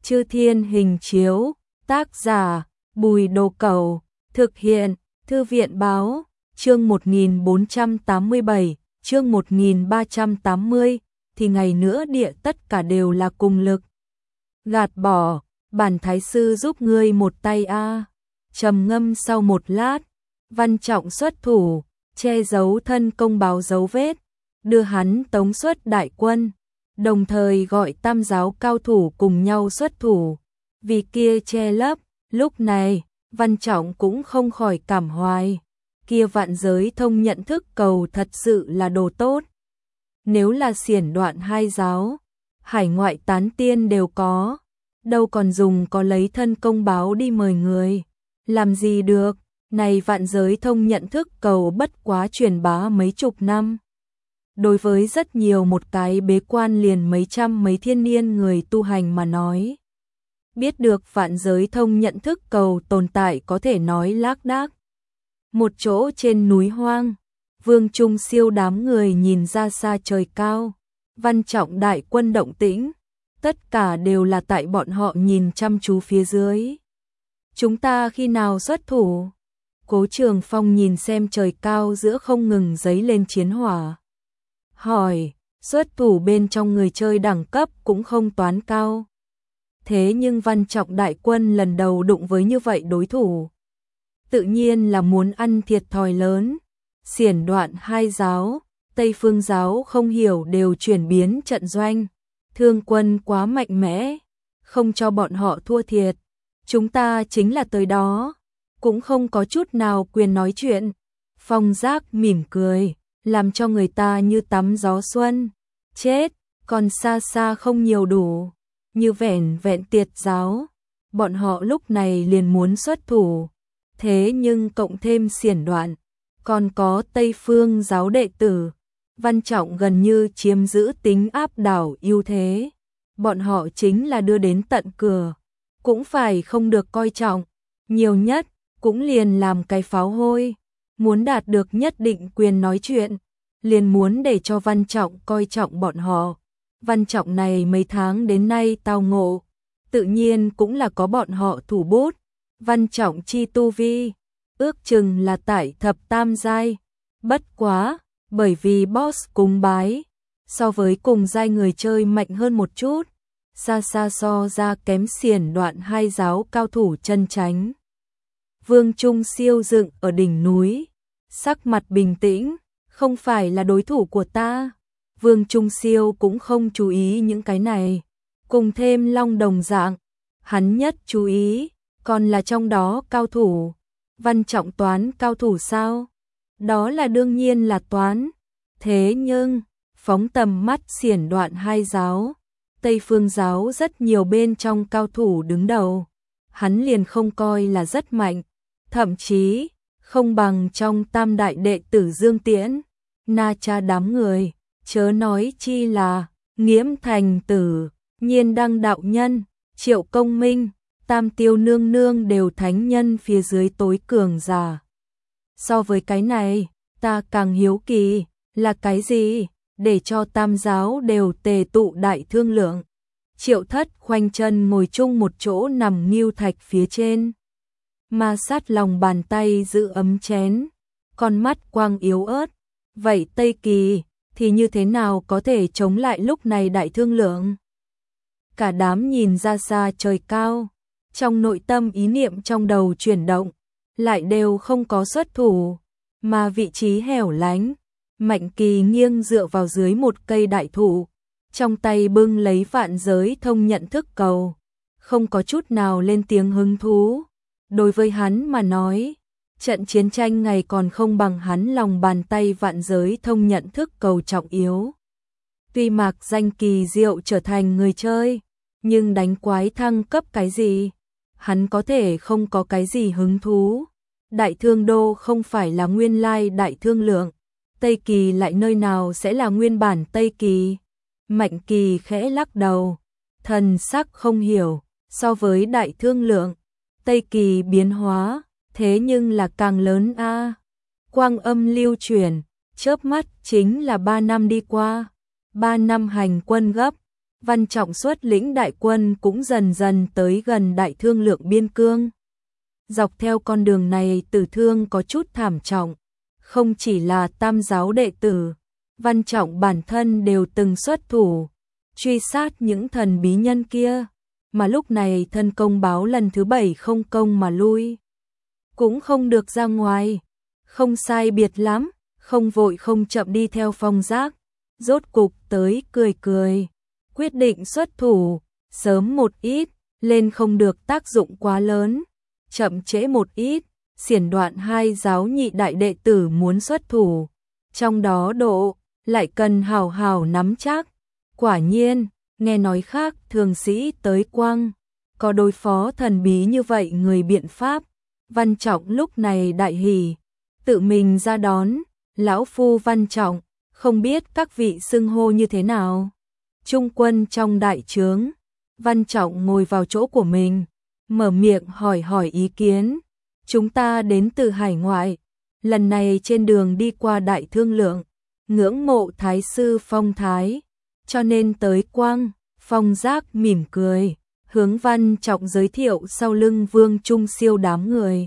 Chư Thiên Hình Chiếu, tác giả Bùi Đồ Cẩu, thực hiện Thư viện Báo, chương 1487, chương 1380, thì ngày nữa địa tất cả đều là cùng lực. Gạt bỏ, bản thái sư giúp ngươi một tay a. Trầm ngâm sau một lát, Văn Trọng xuất thủ, che giấu thân công báo dấu vết, đưa hắn tống xuất đại quân, đồng thời gọi tam giáo cao thủ cùng nhau xuất thủ. Vì kia che lấp, lúc này, Văn Trọng cũng không khỏi cảm hoài. Kia Vạn Giới Thông nhận thức cầu thật sự là đồ tốt. Nếu là xiển đoạn hai giáo, hải ngoại tán tiên đều có, đâu còn dùng có lấy thân công báo đi mời người. Làm gì được, này Vạn Giới Thông nhận thức cầu bất quá truyền bá mấy chục năm. Đối với rất nhiều một cái bế quan liền mấy trăm mấy thiên niên người tu hành mà nói. Biết được Vạn Giới Thông nhận thức cầu tồn tại có thể nói lác đác. Một chỗ trên núi hoang, Vương Trung Siêu đám người nhìn ra xa trời cao, Văn Trọng đại quân động tĩnh, tất cả đều là tại bọn họ nhìn chăm chú phía dưới. Chúng ta khi nào xuất thủ? Cố Trường Phong nhìn xem trời cao giữa không ngừng giấy lên chiến hỏa. Hỏi, xuất thủ bên trong người chơi đẳng cấp cũng không toán cao. Thế nhưng Văn Trọng đại quân lần đầu đụng với như vậy đối thủ. Tự nhiên là muốn ăn thiệt thòi lớn. Xiển đoạn hai giáo, Tây Phương giáo không hiểu đều chuyển biến trận doanh. Thương quân quá mạnh mẽ, không cho bọn họ thua thiệt. Chúng ta chính là tới đó, cũng không có chút nào quyền nói chuyện. Phong Giác mỉm cười, làm cho người ta như tắm gió xuân. Chết, còn xa xa không nhiều đủ. Như vẻn vẹn Tiệt giáo, bọn họ lúc này liền muốn xuất thủ. Thế nhưng cộng thêm xiển đoạn, còn có Tây Phương giáo đệ tử, Văn Trọng gần như chiếm giữ tính áp đảo ưu thế. Bọn họ chính là đưa đến tận cửa, cũng phải không được coi trọng, nhiều nhất cũng liền làm cái pháo hôi. Muốn đạt được nhất định quyền nói chuyện, liền muốn để cho Văn Trọng coi trọng bọn họ. Văn Trọng này mấy tháng đến nay tao ngộ, tự nhiên cũng là có bọn họ thủ bút. Văn Trọng chi tu vi, ước chừng là tại thập tam giai. Bất quá, bởi vì boss cúng bái, so với cùng giai người chơi mạnh hơn một chút, xa xa so ra kém xiển đoạn hai giáo cao thủ chân chánh. Vương Trung Siêu dựng ở đỉnh núi, sắc mặt bình tĩnh, không phải là đối thủ của ta. Vương Trung Siêu cũng không chú ý những cái này, cùng thêm Long đồng dạng, hắn nhất chú ý, còn là trong đó cao thủ. Văn Trọng toán cao thủ sao? Đó là đương nhiên là toán. Thế nhưng, phóng tầm mắt xiển đoạn hai giáo, Tây Phương giáo rất nhiều bên trong cao thủ đứng đầu, hắn liền không coi là rất mạnh, thậm chí không bằng trong tam đại đệ tử Dương Tiễn, Na Cha đám người, chớ nói chi là Nghiễm Thành Tử, Nhiên Đăng đạo nhân, Triệu Công Minh, Tam Tiêu nương nương đều thánh nhân phía dưới tối cường giả. So với cái này, ta càng hiếu kỳ, là cái gì, để cho tam giáo đều tề tụ đại thương lượng. Triệu Thất khoanh chân ngồi chung một chỗ nằm ngưu thạch phía trên. Ma sát lòng bàn tay giữ ấm chén, con mắt quang yếu ớt. Vậy Tây Kỳ thì như thế nào có thể chống lại lúc này đại thương lượng? Cả đám nhìn ra xa trời cao, trong nội tâm ý niệm trong đầu chuyển động, lại đều không có xuất thủ, mà vị trí hẻo lánh, Mạnh Kỳ nghiêng dựa vào dưới một cây đại thụ, trong tay bưng lấy Vạn Giới Thông nhận thức cầu, không có chút nào lên tiếng hứng thú. Đối với hắn mà nói, trận chiến tranh ngày còn không bằng hắn lòng bàn tay Vạn Giới Thông nhận thức cầu trọng yếu. Tuy mạc danh kỳ diệu trở thành người chơi, nhưng đánh quái thăng cấp cái gì? Hắn có thể không có cái gì hứng thú. Đại thương đô không phải là nguyên lai đại thương lượng, Tây Kỳ lại nơi nào sẽ là nguyên bản Tây Kỳ? Mạnh Kỳ khẽ lắc đầu, thần sắc không hiểu, so với đại thương lượng, Tây Kỳ biến hóa, thế nhưng là càng lớn a. Quang âm lưu chuyển, chớp mắt chính là 3 năm đi qua, 3 năm hành quân gấp, Văn Trọng xuất lĩnh đại quân cũng dần dần tới gần Đại Thương Lượng biên cương. Dọc theo con đường này tử thương có chút thảm trọng, không chỉ là Tam giáo đệ tử, Văn Trọng bản thân đều từng xuất thủ, truy sát những thần bí nhân kia, mà lúc này thân công báo lần thứ 7 không công mà lui. Cũng không được ra ngoài, không sai biệt lắm, không vội không chậm đi theo Phong Giác, rốt cục tới cười cười, quyết định xuất thủ, sớm một ít, lên không được tác dụng quá lớn, chậm trễ một ít, xiển đoạn hai giáo nhị đại đệ tử muốn xuất thủ, trong đó độ, lại cần hào hào nắm chắc. Quả nhiên, nghe nói khác thường sĩ tới quăng, có đối phó thần bí như vậy người biện pháp, Văn Trọng lúc này đại hỉ, tự mình ra đón, lão phu Văn Trọng, không biết các vị xưng hô như thế nào. Trung quân trong đại trướng, Văn Trọng ngồi vào chỗ của mình, mở miệng hỏi ý kiến. Chúng ta đến từ hải ngoại, lần này trên đường đi qua Đại Thương Lượng, ngưỡng mộ thái sư Phong thái, cho nên tới quang. Phong Giác mỉm cười, hướng Văn Trọng giới thiệu sau lưng Vương Trung Siêu đám người.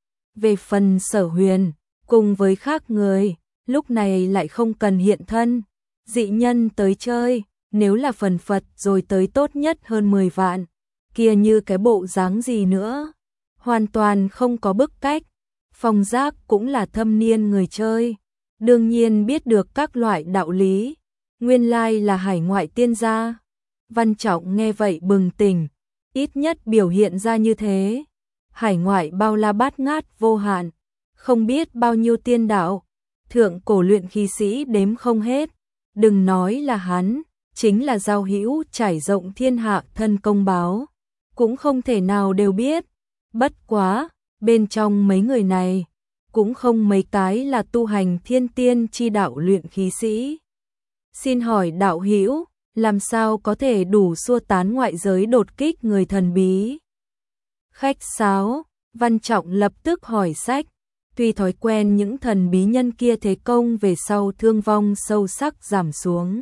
Về phần Sở Huyền, cùng với khác người, lúc này lại không cần hiện thân, dị nhân tới chơi, nếu là phần phật rồi tới tốt nhất hơn 10 vạn, kia như cái bộ dáng gì nữa, hoàn toàn không có bức cách. Phong Giác cũng là thâm niên người chơi, đương nhiên biết được các loại đạo lý, nguyên lai là hải ngoại tiên gia. Văn Trọng nghe vậy bừng tỉnh, ít nhất biểu hiện ra như thế. Hải ngoại bao la bát ngát vô hạn, không biết bao nhiêu tiên đạo, thượng cổ luyện khí sĩ đếm không hết, đừng nói là hắn, chính là giao hữu trải rộng thiên hạ thân công báo, cũng không thể nào đều biết. Bất quá, bên trong mấy người này, cũng không mấy cái là tu hành thiên tiên chi đạo luyện khí sĩ. Xin hỏi đạo hữu, làm sao có thể đủ xua tán ngoại giới đột kích người thần bí? Khách sáo, Văn Trọng lập tức hỏi sách, tuy thói quen những thần bí nhân kia thế công về sau thương vong sâu sắc giảm xuống.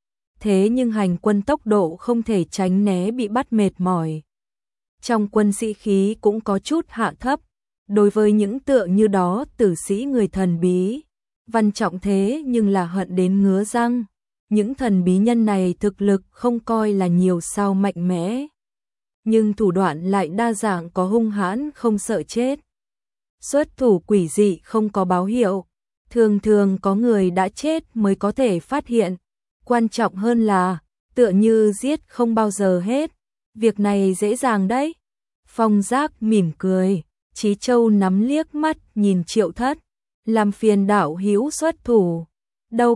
Thế nhưng hành quân tốc độ không thể tránh né bị bắt mệt mỏi. Trong quân sĩ khí cũng có chút hạ thấp, đối với những tượng như đó tử sĩ người thần bí, Văn Trọng thế nhưng là hận đến ngứa răng. Những thần bí nhân này thực lực không coi là nhiều sao mạnh mẽ, nhưng thủ đoạn lại đa dạng có hung hãn không sợ chết. Xuất thủ quỷ dị không có báo hiệu, thường thường có người đã chết mới có thể phát hiện. Quan trọng hơn là, tựa như giết không bao giờ hết, việc này dễ dàng đấy. Phong Giác mỉm cười, Chí Châu nắm liếc mắt nhìn Triệu Thất, làm phiền đạo hữu xuất thủ. Đâu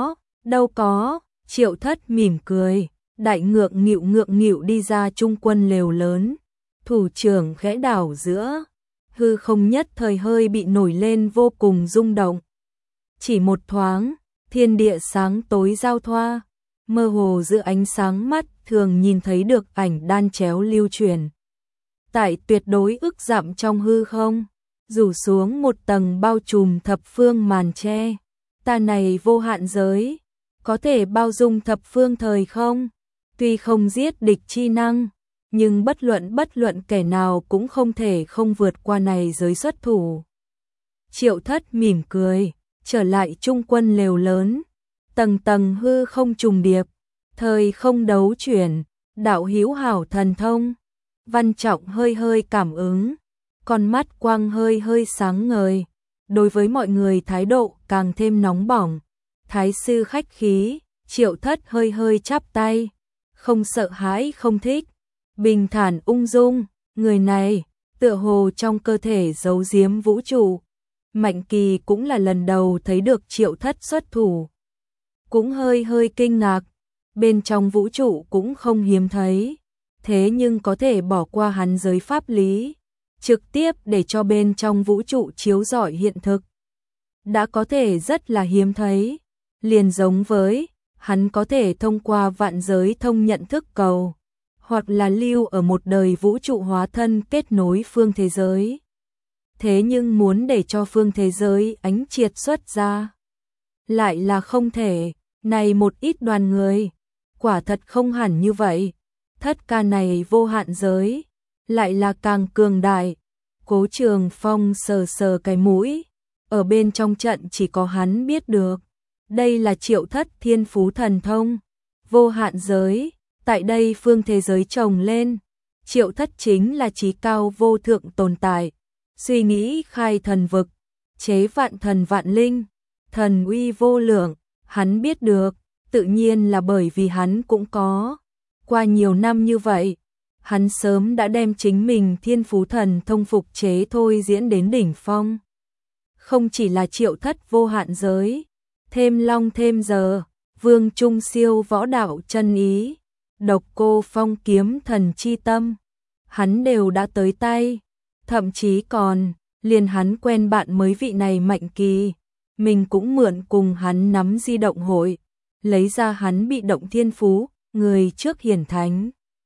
có, Triệu Thất mỉm cười, đại ngượng nghịu đi ra trung quân lều lớn, thủ trưởng khẽ đảo giữa, hư không nhất thời hơi bị nổi lên vô cùng rung động. Chỉ một thoáng, thiên địa sáng tối giao thoa, mơ hồ giữa ánh sáng mắt thường nhìn thấy được ảnh đan chéo lưu truyền. Tại tuyệt đối ức dặm trong hư không, rủ xuống một tầng bao trùm thập phương màn che. Ta này vô hạn giới, có thể bao dung thập phương thời không? Tuy không giết địch chi năng, nhưng bất luận kẻ nào cũng không thể không vượt qua này giới xuất thủ. Triệu Thất mỉm cười, trở lại trung quân lều lớn, tầng tầng hư không trùng điệp, thời không đấu chuyển, đạo hữu hảo thần thông. Văn Trọng hơi cảm ứng, con mắt quang hơi sáng ngời, đối với mọi người thái độ càng thêm nóng bỏng. Thái sư khách khí, Triệu Thất hơi chắp tay, không sợ hãi không thích, bình thản ung dung, người này tựa hồ trong cơ thể giấu giếm vũ trụ. Mạnh Kỳ cũng là lần đầu thấy được Triệu Thất xuất thủ, cũng hơi kinh ngạc, bên trong vũ trụ cũng không hiếm thấy, thế nhưng có thể bỏ qua hắn giới pháp lý, trực tiếp để cho bên trong vũ trụ chiếu rọi hiện thực, đã có thể rất là hiếm thấy, liền giống với hắn có thể thông qua vạn giới thông nhận thức cầu, hoặc là lưu ở một đời vũ trụ hóa thân kết nối phương thế giới. Thế nhưng muốn để cho phương thế giới ánh triệt xuất ra, lại là không thể. Này một ít đoàn người, Quả thật không hẳn như vậy, thất ca này vô hạn giới, lại là càng cường đại. Cố Trường Phong sờ sờ cái mũi, ở bên trong trận chỉ có hắn biết được. Đây là Triệu Thất thiên phú thần thông, vô hạn giới, tại đây phương thế giới trồng lên. Triệu Thất chính là chí cao vô thượng tồn tại, suy nghĩ khai thần vực, chế vạn thần vạn linh, thần uy vô lượng, hắn biết được, tự nhiên là bởi vì hắn cũng có. Qua nhiều năm như vậy, hắn sớm đã đem chính mình thiên phú thần thông phục chế thôi diễn đến đỉnh phong. Không chỉ là Triệu Thất vô hạn giới, thêm long thêm giờ, Vương Trung siêu võ đạo chân ý, Độc Cô Phong kiếm thần chi tâm, hắn đều đã tới tay, thậm chí còn, liền hắn quen bạn mới vị này Mạnh Kỳ, mình cũng mượn cùng hắn nắm di động hội, lấy ra hắn bị động thiên phú, người trước hiển thánh.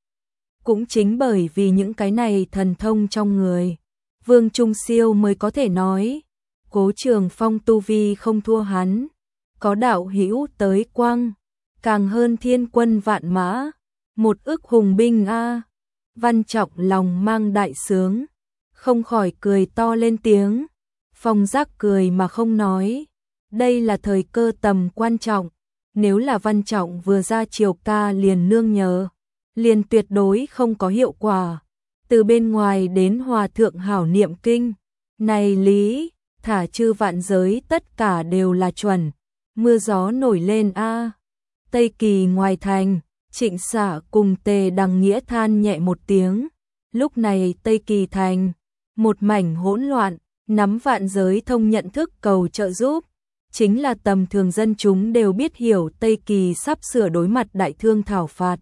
Cũng chính bởi vì những cái này thần thông trong người, Vương Trung siêu mới có thể nói, Cố Trường Phong tu vi không thua hắn, có đạo hữu tới quang, càng hơn thiên quân vạn mã, một ức hùng binh a. Văn Trọng lòng mang đại sướng, không khỏi cười to lên tiếng. Phong Giác cười mà không nói, đây là thời cơ tầm quan trọng, nếu là Văn Trọng vừa ra chiều ca liền nương nhờ, liền tuyệt đối không có hiệu quả. Từ bên ngoài đến hòa thượng hảo niệm kinh, này lý, thả chư vạn giới tất cả đều là chuẩn, mưa gió nổi lên a. Tây Kỳ ngoài thành, Trịnh Xạ cùng Tề Đằng Nghĩa than nhẹ một tiếng. Lúc này Tây Kỳ thành, một mảnh hỗn loạn, nắm vạn giới thông nhận thức cầu trợ giúp. Chính là tầm thường dân chúng đều biết hiểu Tây Kỳ sắp sửa đối mặt đại thương thảo phạt.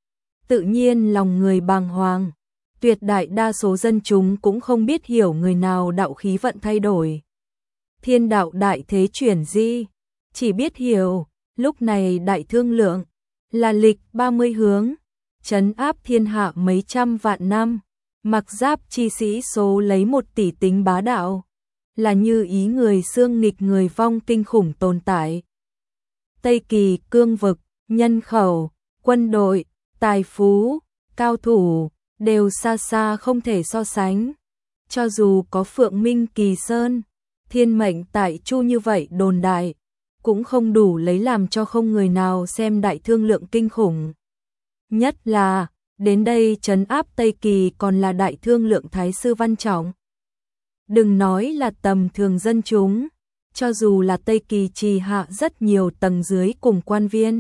Tự nhiên lòng người bàng hoàng, tuyệt đại đa số dân chúng cũng không biết hiểu người nào đạo khí vận thay đổi. Thiên đạo đại thế chuyển di, chỉ biết hiểu, lúc này đại thương lượng, là lịch 30 hướng, trấn áp thiên hạ mấy trăm vạn năm, mặc giáp chi sĩ số lấy 1 tỷ tính bá đạo, là như ý người xương nghịch người vong kinh khủng tồn tại. Tây Kỳ cương vực, nhân khẩu, quân đội, tài phú, cao thủ, đều xa xa không thể so sánh. Cho dù có Phượng Minh Kỳ Sơn, thiên mệnh tại Chu như vậy đồn đại, cũng không đủ lấy làm cho không người nào xem đại thương lượng kinh khủng. Nhất là, đến đây trấn áp Tây Kỳ còn là đại thương lượng Thái sư Văn Trọng. Đừng nói là tầm thường dân chúng, cho dù là Tây Kỳ trì hạ rất nhiều tầng dưới cùng quan viên,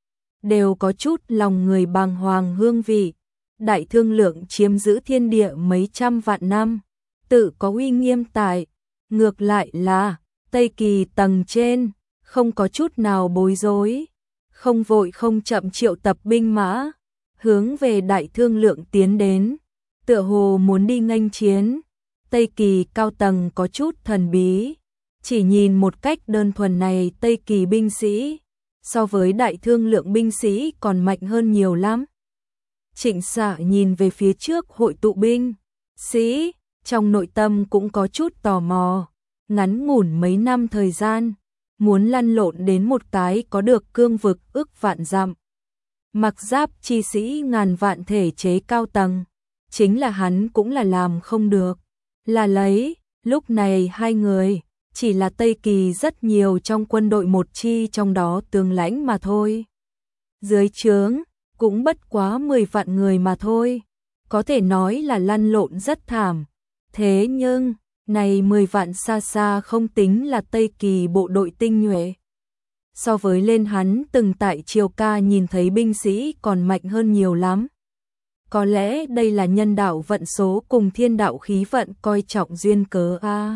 đều có chút lòng người bàng hoàng hương vị. Đại thương lượng chiếm giữ thiên địa mấy trăm vạn năm, tự có uy nghiêm tại, ngược lại là Tây Kỳ tầng trên, không có chút nào bối rối, không vội không chậm triệu tập binh mã, hướng về đại thương lượng tiến đến, tựa hồ muốn đi nghênh chiến. Tây Kỳ cao tầng có chút thần bí, chỉ nhìn một cách đơn thuần này Tây Kỳ binh sĩ, so với đại thương lượng binh sĩ còn mạnh hơn nhiều lắm. Trịnh Xạ nhìn về phía trước hội tụ binh sĩ, trong nội tâm cũng có chút tò mò, ngắn ngủn mấy năm thời gian, muốn lăn lộn đến một cái có được cương vực ức vạn dặm. Mặc giáp chi sĩ ngàn vạn thể chế cao tầng, chính là hắn cũng là làm không được, là lấy, lúc này hai người, chỉ là Tây Kỳ rất nhiều trong quân đội một chi trong đó tướng lãnh mà thôi. Dưới trướng, cũng bất quá 10 vạn người mà thôi, có thể nói là lăn lộn rất thảm. Thế nhưng, này 10 vạn xa xa không tính là Tây Kỳ bộ đội tinh nhuệ. So với lên hắn từng tại Triều Ca nhìn thấy binh sĩ còn mạnh hơn nhiều lắm. Có lẽ đây là nhân đạo vận số cùng thiên đạo khí vận coi trọng duyên cớ a.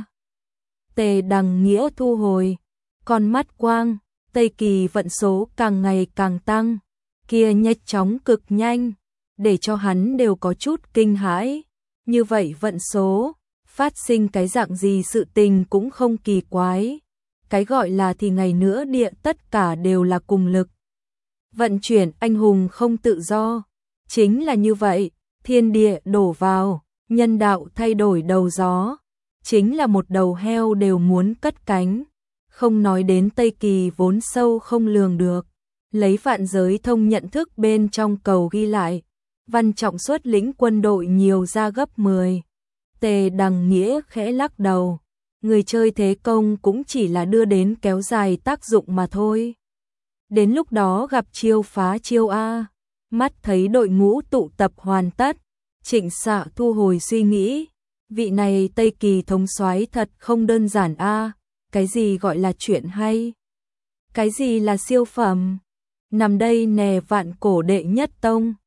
Tề Đằng Nghĩa thu hồi, con mắt quang, Tây Kỳ vận số càng ngày càng tăng, kia nhanh chóng cực nhanh, để cho hắn đều có chút kinh hãi. Như vậy vận số, phát sinh cái dạng gì sự tình cũng không kỳ quái. Cái gọi là thì ngày nữa địa tất cả đều là cùng lực. Vận chuyển anh hùng không tự do. Chính là như vậy, thiên địa đổ vào, nhân đạo thay đổi đầu gió. Chính là một đầu heo đều muốn cất cánh. Không nói đến Tây Kỳ vốn sâu không lường được. lấy vạn giới thông nhận thức bên trong cầu ghi lại, Văn Trọng xuất lĩnh quân đội nhiều ra gấp 10. Tề Đằng Nghĩa khẽ lắc đầu, người chơi thế công cũng chỉ là đưa đến kéo dài tác dụng mà thôi. Đến lúc đó gặp chiêu phá chiêu A. Mắt thấy đội ngũ tụ tập hoàn tất, Trịnh Xạ thu hồi suy nghĩ, vị này Tây Kỳ thống soái thật không đơn giản a, cái gì gọi là chuyện hay? Cái gì là siêu phẩm? Nằm đây nè vạn cổ đệ nhất tông.